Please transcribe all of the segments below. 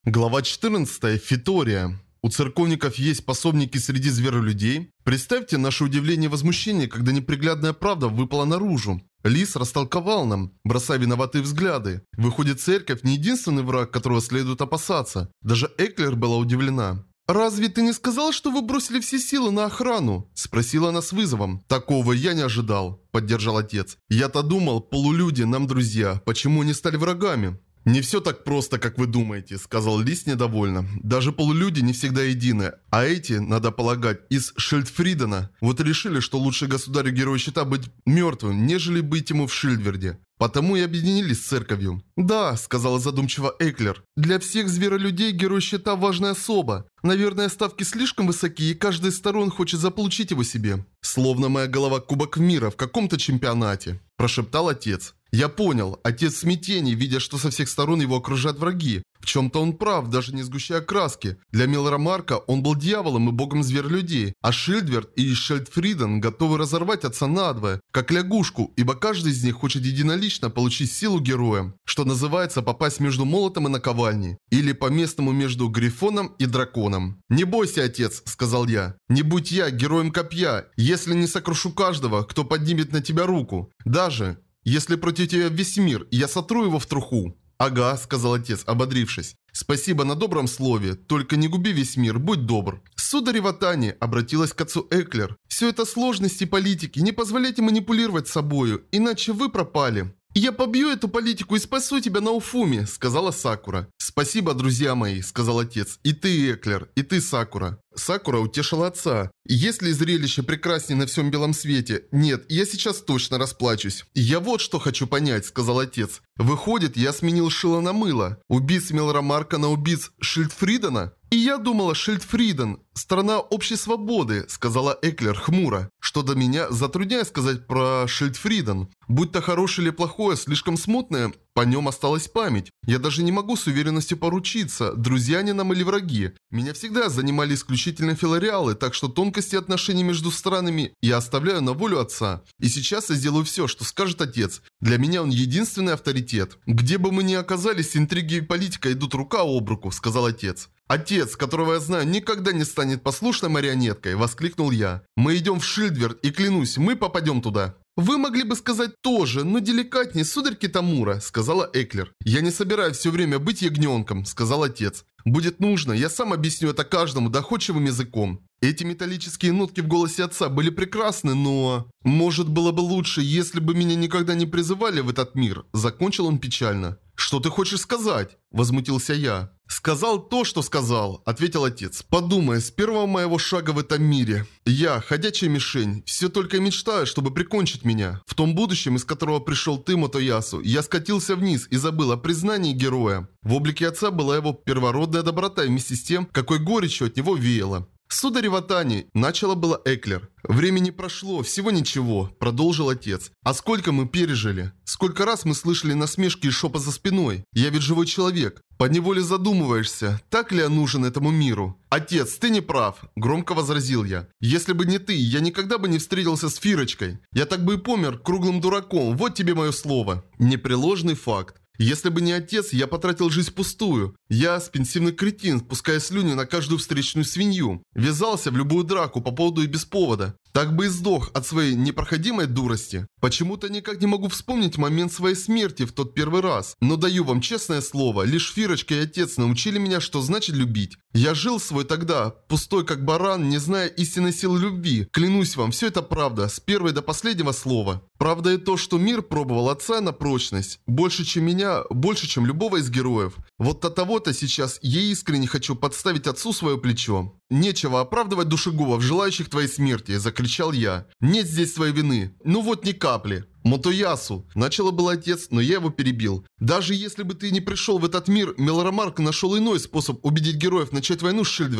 Глава 14. Фитория. У церковников есть пособники среди зверолюдей? Представьте наше удивление и возмущение, когда неприглядная правда выпала наружу. Лис растолковал нам, бросая виноватые взгляды. Выходит, церковь не единственный враг, которого следует опасаться. Даже Эклер была удивлена. «Разве ты не сказал, что вы бросили все силы на охрану?» – спросила она с вызовом. «Такого я не ожидал», – поддержал отец. «Я-то думал, полулюди нам друзья. Почему они стали врагами?» «Не все так просто, как вы думаете», — сказал Лис недовольно. «Даже полулюди не всегда едины, а эти, надо полагать, из Шильдфридена. Вот решили, что лучше государю-герою щита быть мертвым, нежели быть ему в Шильдверде. Потому и объединились с церковью». «Да», — сказала задумчиво Эклер. «Для всех зверолюдей герой щита важная особа. Наверное, ставки слишком высоки, и каждая из сторон хочет заполучить его себе. Словно моя голова кубок мира в каком-то чемпионате», — прошептал отец. Я понял. Отец в смятении, видя, что со всех сторон его окружают враги. В чем-то он прав, даже не сгущая краски. Для Мелромарка он был дьяволом и богом зверолюдей, а Шильдверд и Шельдфриден готовы разорвать отца надвое, как лягушку, ибо каждый из них хочет единолично получить силу героя, что называется попасть между молотом и наковальней, или по-местному между Грифоном и Драконом. «Не бойся, отец», — сказал я. «Не будь я героем копья, если не сокрушу каждого, кто поднимет на тебя руку. Даже если против тебя весь мир, я сотру его в труху». «Ага», — сказал отец, ободрившись. «Спасибо на добром слове, только не губи весь мир, будь добр». «Сударь Ватани», — обратилась к отцу Эклер, — «все это сложности политики, не позволяйте манипулировать собою, иначе вы пропали». «Я побью эту политику и спасу тебя на Уфуме», — сказала Сакура. «Спасибо, друзья мои», — сказал отец. «И ты, Эклер, и ты, Сакура». Сакура утешила отца. «Есть ли зрелище прекраснее на всем белом свете? Нет, я сейчас точно расплачусь». «Я вот что хочу понять», — сказал отец. «Выходит, я сменил шило на мыло. Убийц Мелромарка на убийц Шильдфридена?» «И я думала, Шильдфриден – страна общей свободы», – сказала Эклер хмуро. «Что до меня, затрудняюсь сказать про Шильдфриден. Будь то хорошее или плохое, слишком смутное, по нем осталась память. Я даже не могу с уверенностью поручиться, друзья они нам или враги. Меня всегда занимали исключительно филариалы, так что тонкости отношений между странами я оставляю на волю отца. И сейчас я сделаю все, что скажет отец. Для меня он единственный авторитет. Где бы мы ни оказались, интриги и политика идут рука об руку», – сказал отец. «Отец, которого я знаю, никогда не станет послушной марионеткой», – воскликнул я. «Мы идем в Шильдверд, и клянусь, мы попадем туда». «Вы могли бы сказать тоже, но деликатнее, сударь Китамура», – сказала Эклер. «Я не собираюсь все время быть ягненком», – сказал отец. «Будет нужно, я сам объясню это каждому доходчивым языком». Эти металлические нотки в голосе отца были прекрасны, но... «Может, было бы лучше, если бы меня никогда не призывали в этот мир», – закончил он печально. «Что ты хочешь сказать?» – возмутился я. «Сказал то, что сказал», – ответил отец. «Подумай, с первого моего шага в этом мире. Я, ходячая мишень, все только мечтаю, чтобы прикончить меня. В том будущем, из которого пришел ты, Мотоясу, я скатился вниз и забыл о признании героя. В облике отца была его первородная доброта вместе с тем, какой горечью от него веяло». «Сударь Ватани», – начала была Эклер. «Времени прошло, всего ничего», – продолжил отец. «А сколько мы пережили? Сколько раз мы слышали насмешки и шепот за спиной? Я ведь живой человек. Поневоле задумываешься, так ли я нужен этому миру?» «Отец, ты не прав», – громко возразил я. «Если бы не ты, я никогда бы не встретился с Фирочкой. Я так бы и помер круглым дураком, вот тебе мое слово». Непреложный факт. Если бы не отец, я потратил жизнь впустую. Я спенсивный кретин, пуская слюни на каждую встречную свинью. Ввязался в любую драку по поводу и без повода. Так бы и сдох от своей непроходимой дурости. Почему-то никак не могу вспомнить момент своей смерти в тот первый раз. Но даю вам честное слово, лишь Фирочка и отец научили меня, что значит любить. Я жил свой тогда, пустой как баран, не зная истинной силы любви. Клянусь вам, все это правда, с первой до последнего слова. Правда и то, что мир пробовал отца на прочность. Больше, чем меня, больше, чем любого из героев. Вот от того-то сейчас я искренне хочу подставить отцу свое плечо. «Нечего оправдывать душегубов, желающих твоей смерти», – закричал я. «Нет здесь своей вины. Ну вот ни капли». «Мотоясу!» – начало был отец, но я его перебил. «Даже если бы ты не пришел в этот мир, Мелромарк нашел иной способ убедить героев начать войну с Шильдвердом».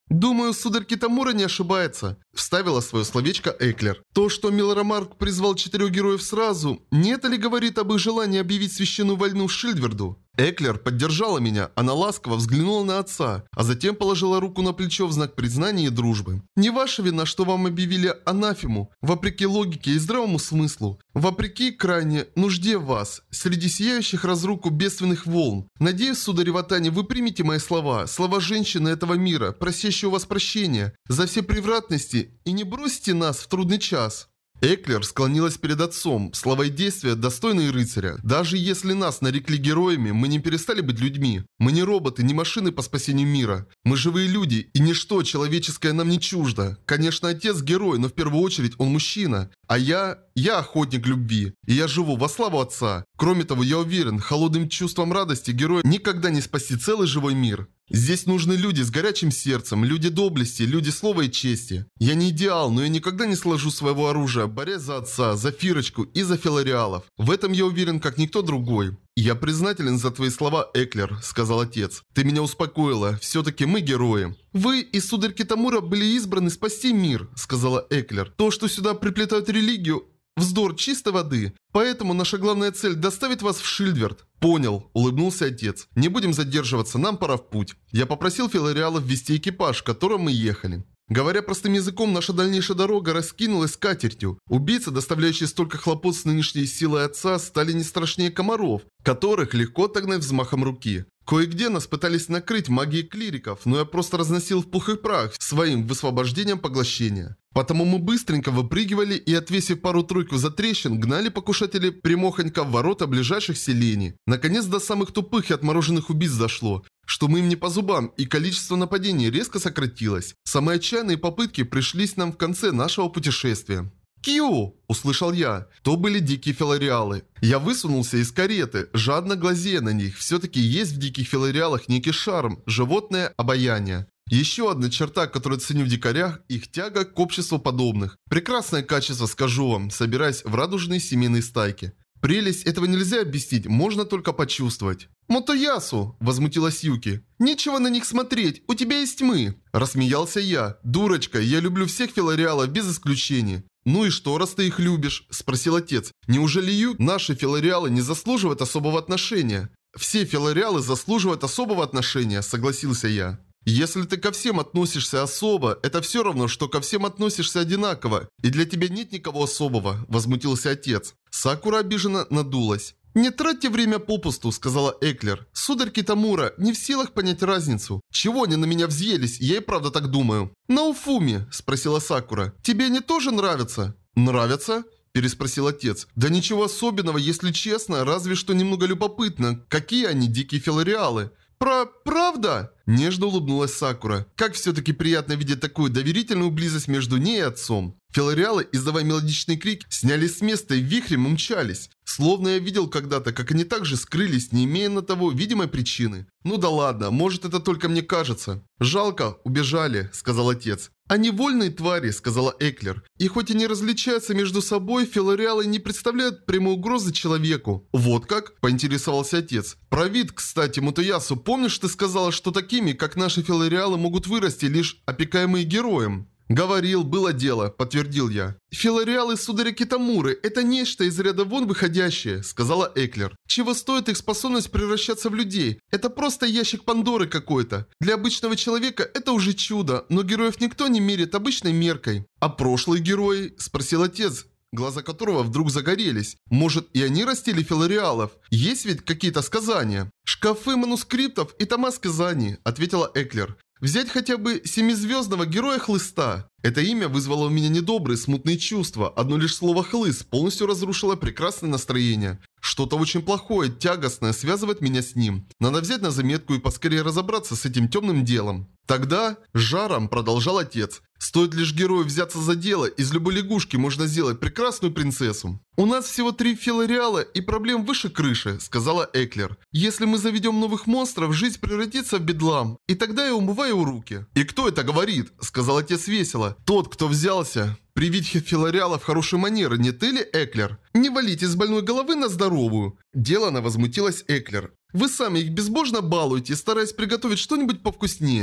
«Думаю, сударь Китамура не ошибается», – вставила свое словечко Эклер. «То, что Милорамарк призвал 4 героев сразу, не это ли говорит об их желании объявить священную войну Шильдверду?» Эклер поддержала меня, она ласково взглянула на отца, а затем положила руку на плечо в знак признания и дружбы. «Не ваша вина, что вам объявили анафему, вопреки логике и здравому смыслу, вопреки крайне нужде в вас, среди сияющих разруку бедственных волн. Надеюсь, сударь Ватани, вы примете мои слова, слова женщины этого мира, просящей у вас прощения за все превратности, и не бросьте нас в трудный час». Эклер склонилась перед отцом. Слова и действия достойные рыцаря. Даже если нас нарекли героями, мы не перестали быть людьми. Мы не роботы, не машины по спасению мира. Мы живые люди, и ничто человеческое нам не чуждо. Конечно, отец герой, но в первую очередь он мужчина. А я охотник любви. И я живу во славу отца. Кроме того, я уверен, холодным чувством радости героя никогда не спасти целый живой мир. Здесь нужны люди с горячим сердцем, люди доблести, люди слова и чести. Я не идеал, но я никогда не сложу своего оружия, борясь за отца, за Фирочку и за Филариалов. В этом я уверен, как никто другой. «Я признателен за твои слова, Эклер», — сказал отец. «Ты меня успокоила. Все-таки мы герои». «Вы и сударь Китамура были избраны спасти мир», — сказала Эклер. «То, что сюда приплетают религию, вздор чистой воды. Поэтому наша главная цель — доставить вас в Шильдверд». «Понял», — улыбнулся отец. «Не будем задерживаться, нам пора в путь». Я попросил Филариалов ввести экипаж, в котором мы ехали. Говоря простым языком, наша дальнейшая дорога раскинулась скатертью. Убийцы, доставляющие столько хлопот с нынешней силой отца, стали не страшнее комаров, которых легко отогнать взмахом руки. Кое-где нас пытались накрыть магией клириков, но я просто разносил в пух и прах своим высвобождением поглощения. Потому мы быстренько выпрыгивали и, отвесив пару-тройку затрещин, гнали покушателей прямохонько в ворота ближайших селений. Наконец до самых тупых и отмороженных убийц дошло, что мы им не по зубам, и количество нападений резко сократилось. Самые отчаянные попытки пришлись нам в конце нашего путешествия. «Кью!» – услышал я. То были дикие филариалы. Я высунулся из кареты, жадно глазея на них. Все-таки есть в диких филариалах некий шарм, животное обаяние. Еще одна черта, которую ценю в дикарях – их тяга к обществу подобных. Прекрасное качество, скажу вам, собираясь в радужные семейные стайки. Прелесть этого нельзя объяснить, можно только почувствовать. «Мотоясу!» – возмутилась Юки. «Нечего на них смотреть, у тебя есть мы!» Рассмеялся я. «Дурочка, я люблю всех филариалов без исключения». «Ну и что, раз ты их любишь?» – спросил отец. «Неужели наши филариалы не заслуживают особого отношения?» «Все филариалы заслуживают особого отношения», – согласился я. «Если ты ко всем относишься особо, это все равно, что ко всем относишься одинаково, и для тебя нет никого особого», – возмутился отец. Сакура обиженно надулась. «Не тратьте время попусту», — сказала Эклер. «Сударь Китамура не в силах понять разницу. Чего они на меня взъелись, я и правда так думаю». «Науфуми», — спросила Сакура, — «тебе они тоже нравятся?» «Нравятся?» — переспросил отец. «Да ничего особенного, если честно, разве что немного любопытно, какие они дикие филариалы». «Правда?» – нежно улыбнулась Сакура. «Как все-таки приятно видеть такую доверительную близость между ней и отцом». Филариалы, издавая мелодичный крик, снялись с места и вихрем умчались. Словно я видел когда-то, как они также скрылись, не имея на того видимой причины. «Ну да ладно, может это только мне кажется». «Жалко, убежали», – сказал отец. «Они вольные твари», – сказала Эклер. «И хоть они различаются между собой, филариалы не представляют прямой угрозы человеку». «Вот как?» – поинтересовался отец. «Про вид, кстати, Мотоясу, помнишь, ты сказала, что такими, как наши филариалы, могут вырасти лишь опекаемые героем?» «Говорил, было дело», – подтвердил я. «Филариалы сударя Китамуры – это нечто из ряда вон выходящее», – сказала Эклер. «Чего стоит их способность превращаться в людей? Это просто ящик Пандоры какой-то. Для обычного человека это уже чудо, но героев никто не мерит обычной меркой». «А прошлые герои?» – спросил отец, глаза которого вдруг загорелись. «Может, и они растили филариалов? Есть ведь какие-то сказания?» «Шкафы манускриптов и тома сказаний», – ответила Эклер. «Взять хотя бы семизвездного героя Хлыста». Это имя вызвало у меня недобрые, смутные чувства. Одно лишь слово «хлыст» полностью разрушило прекрасное настроение. Что-то очень плохое, тягостное связывает меня с ним. Надо взять на заметку и поскорее разобраться с этим темным делом. Тогда, с жаром, продолжал отец, стоит лишь герою взяться за дело, из любой лягушки можно сделать прекрасную принцессу. «У нас всего 3 филариала и проблем выше крыши», — сказала Эклер. «Если мы заведем новых монстров, жизнь превратится в бедлам, и тогда я умываю руки». «И кто это говорит?» — сказал отец весело. «Тот, кто взялся привить филариалов хорошей манеры, не ты ли, Эклер? Не валите с больной головы на здоровую». Делано возмутилась Эклер. «Вы сами их безбожно балуете, стараясь приготовить что-нибудь повкуснее».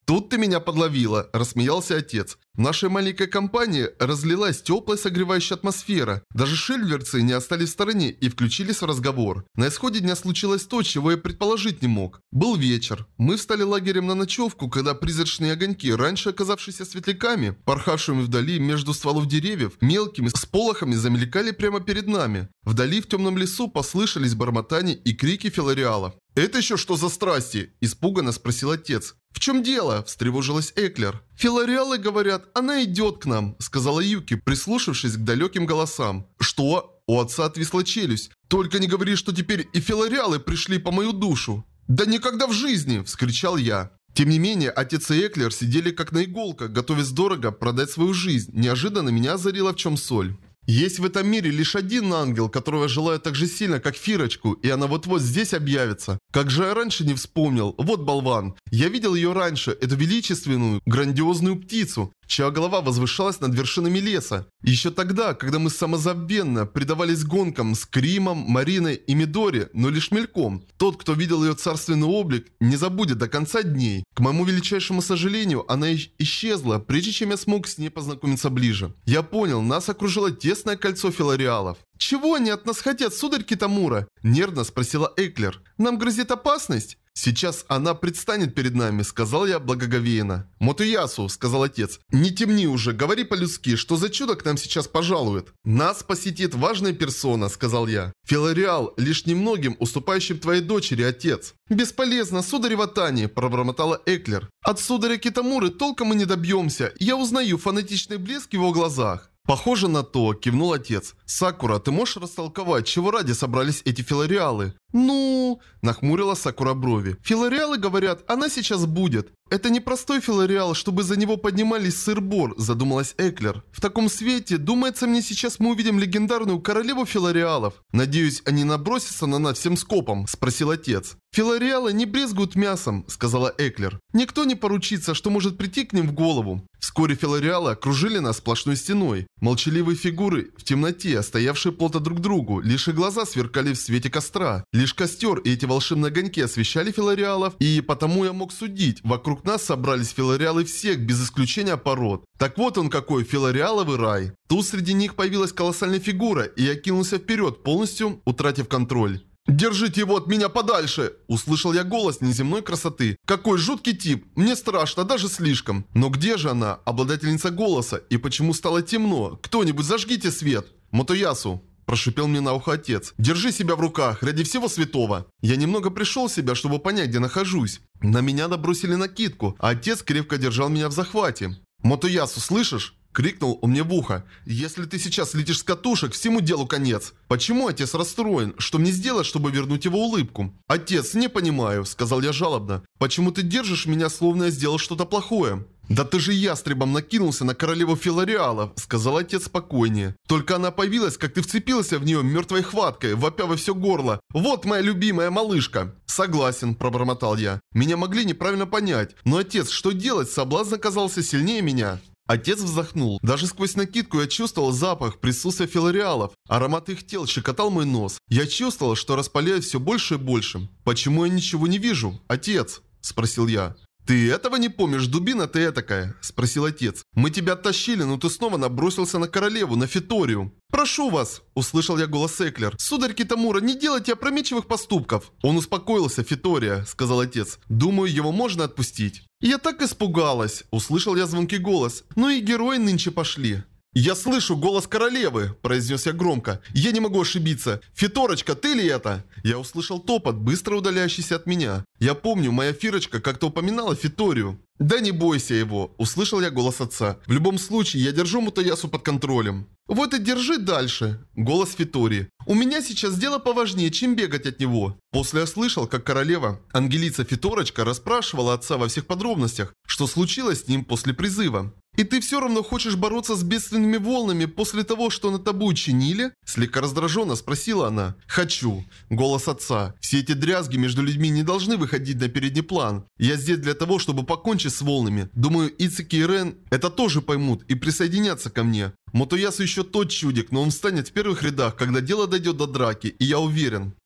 «Тут ты меня подловила», – рассмеялся отец. В нашей маленькой компании разлилась теплая согревающая атмосфера. Даже шельверцы не остались в стороне и включились в разговор. На исходе дня случилось то, чего я предположить не мог. Был вечер. Мы встали лагерем на ночевку, когда призрачные огоньки, раньше оказавшиеся светляками, порхавшими вдали между стволов деревьев, мелкими сполохами замелькали прямо перед нами. Вдали в темном лесу послышались бормотания и крики филариалов. «Это еще что за страсти?» – испуганно спросил отец. «В чем дело?» – встревожилась Эклер. «Филариалы говорят, она идет к нам», – сказала Юки, прислушавшись к далеким голосам. «Что?» – у отца отвисла челюсть. «Только не говори, что теперь и филариалы пришли по мою душу». «Да никогда в жизни!» – вскричал я. Тем не менее, отец и Эклер сидели как на иголках, готовясь дорого продать свою жизнь. Неожиданно меня озарило, в чем соль. Есть в этом мире лишь один ангел, которого я желаю так же сильно, как Фирочку, и она вот-вот здесь объявится. Как же я раньше не вспомнил. Вот болван. Я видел ее раньше, эту величественную, грандиозную птицу, чья голова возвышалась над вершинами леса. Еще тогда, когда мы самозабвенно предавались гонкам с Кримом, Мариной и Мидори, но лишь мельком. Тот, кто видел ее царственный облик, не забудет до конца дней. К моему величайшему сожалению, она исчезла, прежде чем я смог с ней познакомиться ближе. Я понял, нас окружило тесное кольцо филариалов. «Чего они от нас хотят, сударь Китамура?» – нервно спросила Эклер. «Нам грозит опасность?» «Сейчас она предстанет перед нами», – сказал я благоговейно. «Мотоясу», – сказал отец. «Не темни уже, говори по-людски, что за чудо к нам сейчас пожалует?» «Нас посетит важная персона», – сказал я. «Филариал, лишь немногим уступающим твоей дочери, отец». «Бесполезно, сударь Ватани», – пробормотала Эклер. «От сударя Китамуры толком мы не добьемся. Я узнаю фанатичный блеск в его глазах». «Похоже на то», – кивнул отец. «Сакура, ты можешь растолковать, чего ради собрались эти филариалы?» «Ну...» – нахмурила Сакура брови. «Филариалы говорят, она сейчас будет». «Это не простой филариал, чтобы за него поднимались сыр-бор», – задумалась Эклер. «В таком свете, думается мне, сейчас мы увидим легендарную королеву филариалов. Надеюсь, они набросятся на нас всем скопом?» – спросил отец. «Филариалы не брезгуют мясом», – сказала Эклер. «Никто не поручится, что может прийти к ним в голову». Вскоре филариалы окружили нас сплошной стеной. Молчаливые фигуры в темноте, стоявшие плотно друг к другу, лишь их глаза сверкали в свете костра. Лишь костер и эти волшебные огоньки освещали филариалов, и потому я мог судить, вокруг нас собрались филариалы всех, без исключения пород. Так вот он какой, филариаловый рай. Тут среди них появилась колоссальная фигура, и я кинулся вперед, полностью утратив контроль. «Держите его от меня подальше!» Услышал я голос неземной красоты. «Какой жуткий тип! Мне страшно, даже слишком!» Но где же она, обладательница голоса? И почему стало темно? Кто-нибудь зажгите свет! «Мотоясу!» Прошипел мне на ухо отец. «Держи себя в руках, ради всего святого!» Я немного пришел в себя, чтобы понять, где нахожусь. На меня набросили накидку, а отец крепко держал меня в захвате. «Мотоясу, слышишь?» Крикнул он мне в ухо. «Если ты сейчас летишь с катушек, всему делу конец». «Почему отец расстроен? Что мне сделать, чтобы вернуть его улыбку?» «Отец, не понимаю», сказал я жалобно. «Почему ты держишь меня, словно я сделал что-то плохое?» «Да ты же ястребом накинулся на королеву филариалов», сказал отец спокойнее. «Только она появилась, как ты вцепился в нее мертвой хваткой, вопя во все горло. Вот моя любимая малышка». «Согласен», пробормотал я. Меня могли неправильно понять. Но отец, что делать? Соблазн оказался сильнее меня. Отец вздохнул. Даже сквозь накидку я чувствовал запах присутствия филариалов. Аромат их тел щекотал мой нос. Я чувствовал, что распаляюсь все больше и больше. «Почему я ничего не вижу, отец?» – спросил я. «Ты этого не помнишь, дубина ты этакая?» – спросил отец. «Мы тебя оттащили, но ты снова набросился на королеву, на Фиторию». «Прошу вас!» – услышал я голос Эклер. «Сударь Китамура, не делайте опрометчивых поступков!» «Он успокоился, Фитория», – сказал отец. «Думаю, его можно отпустить». «Я так испугалась!» – услышал я звонкий голос. «Ну и герои нынче пошли». «Я слышу голос королевы!» – произнес я громко. «Я не могу ошибиться. Фиторочка, ты ли это?» Я услышал топот, быстро удаляющийся от меня. Я помню, моя Фирочка как-то упоминала Фиторию. «Да не бойся его!» – услышал я голос отца. «В любом случае, я держу Мотоясу под контролем». «Вот и держи дальше!» – голос Фитории. «У меня сейчас дело поважнее, чем бегать от него». После я слышал, как королева, ангелица Фиторочка, расспрашивала отца во всех подробностях, что случилось с ним после призыва. «И ты все равно хочешь бороться с бедственными волнами после того, что над тобой учинили?» Слегка раздраженно спросила она. «Хочу». Голос отца. «Все эти дрязги между людьми не должны выходить на передний план. Я здесь для того, чтобы покончить с волнами. Думаю, Ицики и Рен это тоже поймут и присоединятся ко мне. Мотоясу еще тот чудик, но он встанет в первых рядах, когда дело дойдет до драки, и я уверен».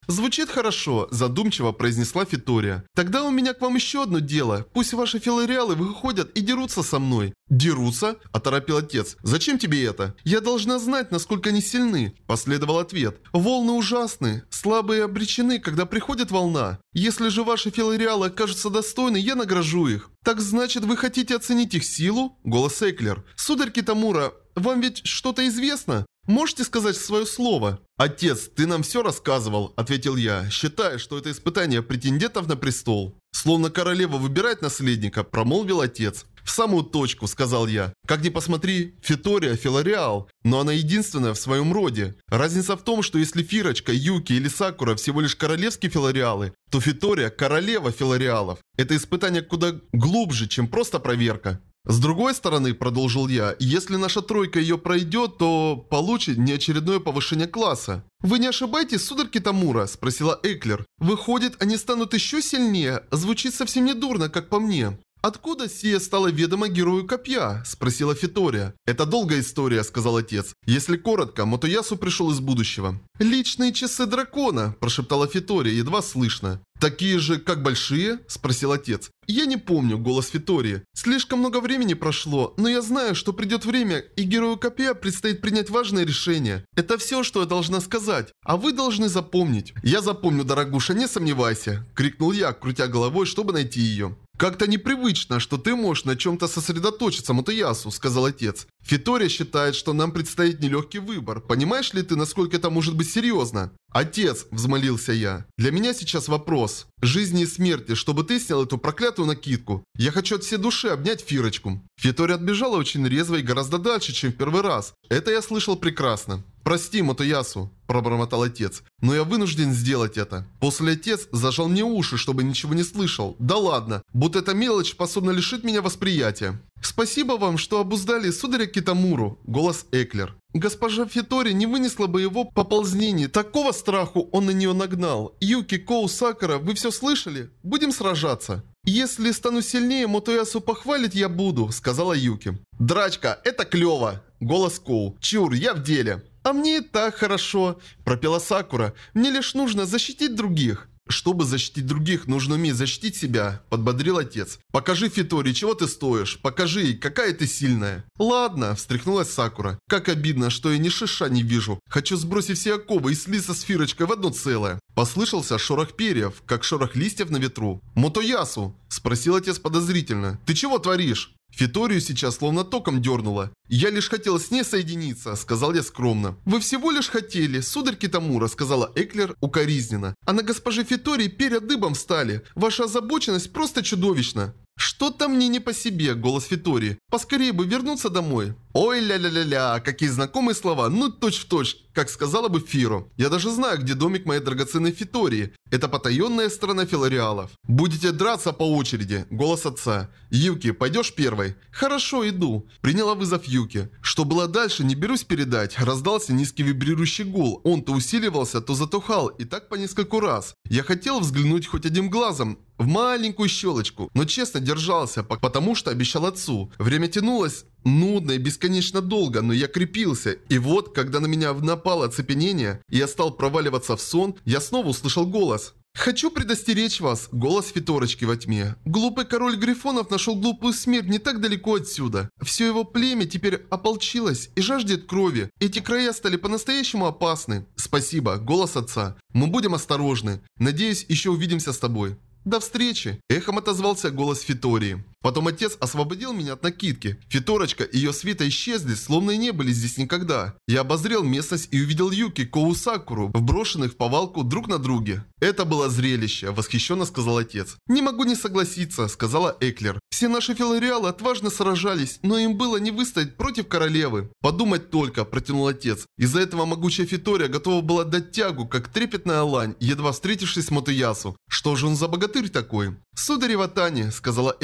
Звучит хорошо, задумчиво произнесла Фитория. Тогда у меня к вам еще одно дело. Пусть ваши филореалы выходят и дерутся со мной. Дерутся? Оторопил отец. Зачем тебе это? Я должна знать, насколько они сильны. Последовал ответ. Волны ужасны. Слабые обречены, когда приходит волна. Если же ваши филореалы окажутся достойны, я награжу их. Так значит, вы хотите оценить их силу? Голос Эклер. Сударь Китамура, вам ведь что-то известно? Можете сказать свое слово? «Отец, ты нам все рассказывал», — ответил я, считая, что это испытание претендентов на престол. «Словно королева выбирает наследника», — промолвил отец. «В самую точку», — сказал я. «Как ни посмотри, Фитория — филореал, но она единственная в своем роде. Разница в том, что если Фирочка, Юки или Сакура всего лишь королевские филореалы, то Фитория — королева филореалов. Это испытание куда глубже, чем просто проверка». С другой стороны, продолжил я, если наша тройка ее пройдет, то получит неочередное повышение класса. «Вы не ошибаетесь, сударь Китамура?» – спросила Эклер. «Выходит, они станут еще сильнее? Звучит совсем не дурно, как по мне». «Откуда сия стало ведомо герою копья?» – спросила Фитория. «Это долгая история», – сказал отец. «Если коротко, Мотоясу пришел из будущего». «Личные часы дракона», – прошептала Фитория, едва слышно. «Такие же, как большие?» – спросил отец. «Я не помню», – голос Фитории. «Слишком много времени прошло, но я знаю, что придет время, и герою копья предстоит принять важное решение. Это все, что я должна сказать, а вы должны запомнить». «Я запомню, дорогуша, не сомневайся», – крикнул я, крутя головой, чтобы найти ее. «Как-то непривычно, что ты можешь на чем-то сосредоточиться, Мотоясу», – сказал отец. «Фитория считает, что нам предстоит нелегкий выбор. Понимаешь ли ты, насколько это может быть серьезно?» «Отец», – взмолился я, – «для меня сейчас вопрос жизни и смерти, чтобы ты снял эту проклятую накидку. Я хочу от всей души обнять Фирочку». Фитория отбежала очень резво и гораздо дальше, чем в первый раз. Это я слышал прекрасно. «Прости, Мотоясу», – пробормотал отец, – «но я вынужден сделать это». После отец зажал мне уши, чтобы ничего не слышал. Да ладно, будто эта мелочь способна лишить меня восприятия. «Спасибо вам, что обуздали сударя Китамуру», – голос Эклер. «Госпожа Фитори не вынесла бы его поползнений. Такого страху он на нее нагнал. Юки, Коу, Сакура, вы все слышали? Будем сражаться». «Если стану сильнее, Мотоясу похвалить я буду», – сказала Юки. «Драчка, это клево», – голос Коу. «Чур, я в деле». «А мне и так хорошо», – пропела Сакура. «Мне лишь нужно защитить других». «Чтобы защитить других, нужно уметь защитить себя», – подбодрил отец. «Покажи Фитори, чего ты стоишь. Покажи ей, какая ты сильная». «Ладно», – встряхнулась Сакура. «Как обидно, что я ни шиша не вижу. Хочу сбросить все оковы и слиться с Фирочкой в одно целое». Послышался шорох перьев, как шорох листьев на ветру. «Мотоясу?» – спросил отец подозрительно. «Ты чего творишь?» Фиторию сейчас словно током дернуло. «Я лишь хотел с ней соединиться», — сказал я скромно. «Вы всего лишь хотели, сударь Китамура», — сказала Эклер укоризненно. «А на госпоже Фитории перья дыбом встали. Ваша озабоченность просто чудовищна». «Что-то мне не по себе», — голос Фитории. «Поскорее бы вернуться домой». «Ой, ля-ля-ля-ля, какие знакомые слова, ну точь-в-точь, как сказала бы Фиро. Я даже знаю, где домик моей драгоценной Фитории. Это потаенная страна филореалов. Будете драться по очереди», — голос отца. «Юки, пойдешь первой?» «Хорошо, иду», — приняла вызов Юки. Что было дальше, не берусь передать. Раздался низкий вибрирующий гул. Он то усиливался, то затухал, и так по нескольку раз. Я хотел взглянуть хоть одним глазом в маленькую щелочку, но честно держался, потому что обещал отцу. Время тянулось нудно и бесконечно долго, но я крепился. И вот, когда на меня напало оцепенение, и я стал проваливаться в сон, я снова услышал голос. «Хочу предостеречь вас», — голос Фиторочки во тьме. «Глупый король Грифонов нашел глупую смерть не так далеко отсюда. Все его племя теперь ополчилось и жаждет крови. Эти края стали по-настоящему опасны». «Спасибо», — голос отца. «Мы будем осторожны. Надеюсь, еще увидимся с тобой». «До встречи!» – эхом отозвался голос Фитории. Потом отец освободил меня от накидки. Фиторочка и ее свита исчезли, словно и не были здесь никогда. Я обозрел местность и увидел Юки, Коу, Сакуру, вброшенных в повалку друг на друге. «Это было зрелище», – восхищенно сказал отец. «Не могу не согласиться», – сказала Эклер. «Все наши филореалы отважно сражались, но им было не выстоять против королевы». «Подумать только», – протянул отец. Из-за этого могучая Фитория готова была дать тягу, как трепетная лань, едва встретившись с Мотоясу. Что же он за богатырь такой? «Сударь Иватани», – сказала Эклер, –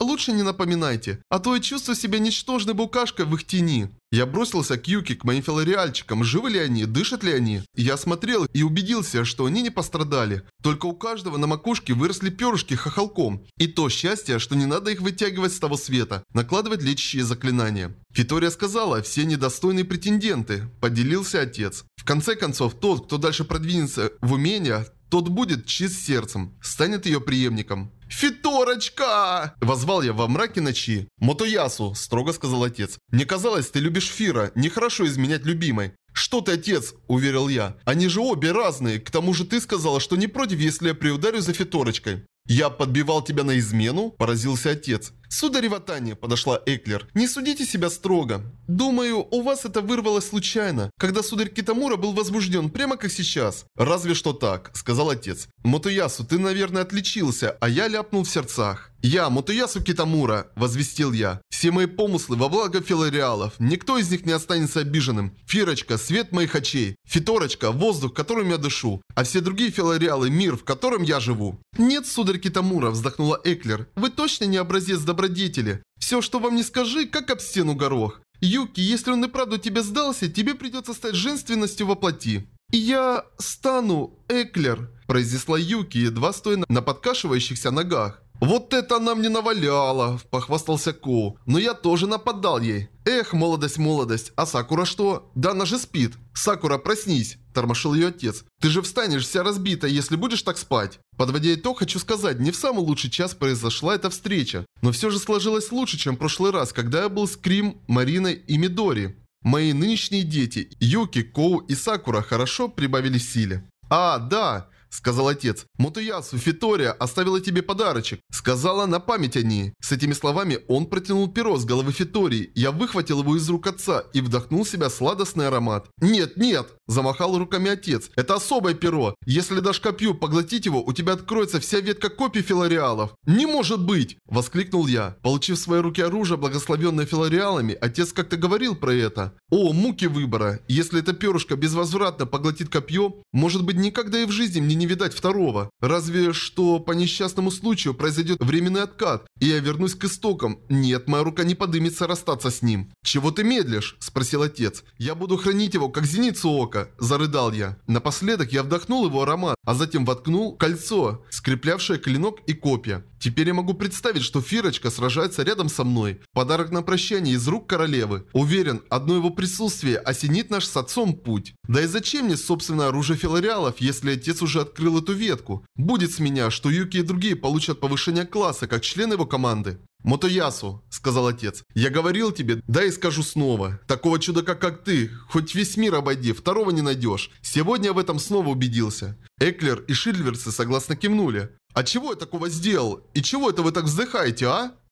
лучше не напоминайте, а то я чувствую себя ничтожной букашкой в их тени. Я бросился к Юки, к моим филореальчикам. Живы ли они? Дышат ли они? Я осмотрел и убедился, что они не пострадали. Только у каждого на макушке выросли перышки хохолком. И то счастье, что не надо их вытягивать с того света, накладывать лечащие заклинания. Фитория сказала, все недостойные претенденты. Поделился отец. В конце концов, тот, кто дальше продвинется в умения, тот будет чист сердцем, станет ее преемником. «Фиторочка!» – возвал я во мраке ночи. «Мотоясу!» – строго сказал отец. «Мне казалось, ты любишь Фира. Нехорошо изменять любимой». «Что ты, отец?» – уверил я. «Они же обе разные. К тому же ты сказала, что не против, если я приударю за Фиторочкой». «Я подбивал тебя на измену?» – поразился отец. «Сударь Ватани», – подошла Эклер, – «не судите себя строго. Думаю, у вас это вырвалось случайно, когда сударь Китамура был возбужден, прямо как сейчас». «Разве что так», – сказал отец. «Мотоясу, ты, наверное, отличился, а я ляпнул в сердцах». «Я, Мотоясу Китамура», – возвестил я. «Все мои помыслы во благо филореалов. Никто из них не останется обиженным. Фирочка – свет моих очей. Фиторочка – воздух, которым я дышу. А все другие филореалы – мир, в котором я живу». «Нет, сударь Китамура», – вздохнула Эклер. «Вы точно не образец добродетели. Все, что вам не скажи, как об стену горох. Юки, если он и правда тебе сдался, тебе придется стать женственностью во плоти». «Я стану, Эклер», – произнесла Юки, едва стоя на подкашивающихся ногах. «Вот это она мне наваляла», – похвастался Коу. «Но я тоже нападал ей. Эх, молодость, молодость. А Сакура что? Да она же спит. Сакура, проснись», – тормошил ее отец. «Ты же встанешь вся разбитая, если будешь так спать». Подводя итог, хочу сказать, не в самый лучший час произошла эта встреча. Но все же сложилось лучше, чем в прошлый раз, когда я был с Крим, Мариной и Мидори. Мои нынешние дети, Юки, Коу и Сакура, хорошо прибавили в силе. «А, да», – сказал отец. «Мотоясу, Фитория оставила тебе подарочек. Сказала на память о ней». С этими словами он протянул перо с головы Фитории. Я выхватил его из рук отца и вдохнул в себя сладостный аромат. «Нет, нет!» – замахал руками отец. «Это особое перо. Если дашь копью поглотить его, у тебя откроется вся ветка копий филореалов». «Не может быть!» – воскликнул я. Получив в свои руки оружие, благословенное филореалами, отец как-то говорил про это. О, муки выбора. Если это перышко безвозвратно поглотит копье, может быть, никогда и в жизни мне не видать второго. Разве что по несчастному случаю произойдет временный откат, и я вернусь к истокам. Нет, моя рука не подымется расстаться с ним. «Чего ты медлишь?» – спросил отец. «Я буду хранить его, как зеницу ока», – зарыдал я. Напоследок я вдохнул его аромат, а затем воткнул кольцо, скреплявшее клинок и копья. Теперь я могу представить, что Фирочка сражается рядом со мной. Подарок на прощание из рук королевы. Уверен, одно его присутствие осенит наш с отцом путь. Да и зачем мне собственное оружие филореалов, если отец уже открыл эту ветку? Будет с меня, что Юки и другие получат повышение класса, как члены его команды. «Мотоясу», – сказал отец, – «я говорил тебе, да и скажу снова. Такого чудака, как ты, хоть весь мир обойди, второго не найдешь. Сегодня я в этом снова убедился». Эклер и Шильверсы согласно кивнули. «А чего я такого сделал? И чего это вы так вздыхаете, а?»